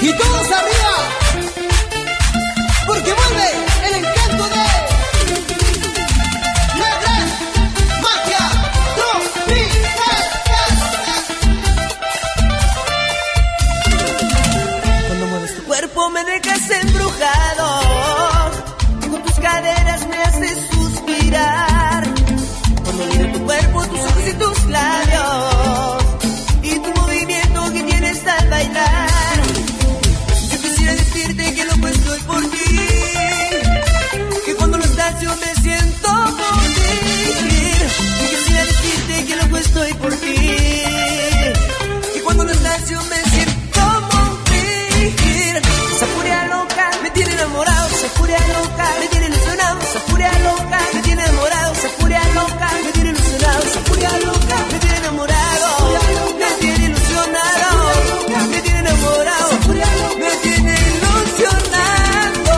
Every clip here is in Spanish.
Y todos arriba, porque vuelve el encanto de la gran magia tropical. Cuando mueves tu cuerpo me dejas embrujado, con tus caderas me haces suspirar. Cuando miro tu cuerpo, tus ojos y tus labios, y tu movimiento que tienes al bailar. Yo quisiera decirte que loco estoy por ti, que cuando lo estás yo me siento morir. Yo quisiera decirte que loco estoy por ti, que cuando lo estás yo me siento morir. Esa furia loca me tiene enamorado, esa furia loca me tiene ilusionado, esa furia loca me tiene enamorado, esa furia loca me tiene ilusionado, esa furia loca me tiene enamorado, me tiene ilusionado, me tiene enamorado, me tiene ilusionado.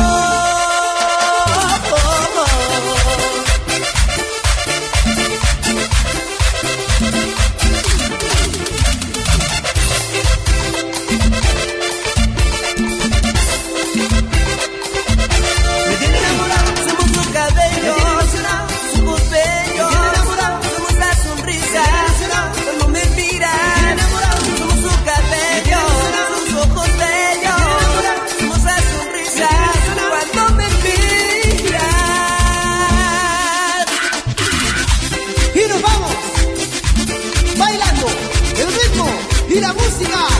Me tiene enamorado, somos los cabellos, su voz bello, somos la sonrisa, cuando me miras, somos su cabello, sus ojos bellos, somos la sonrisa, cuando me miras. Y nos vamos bailando el ritmo y la música.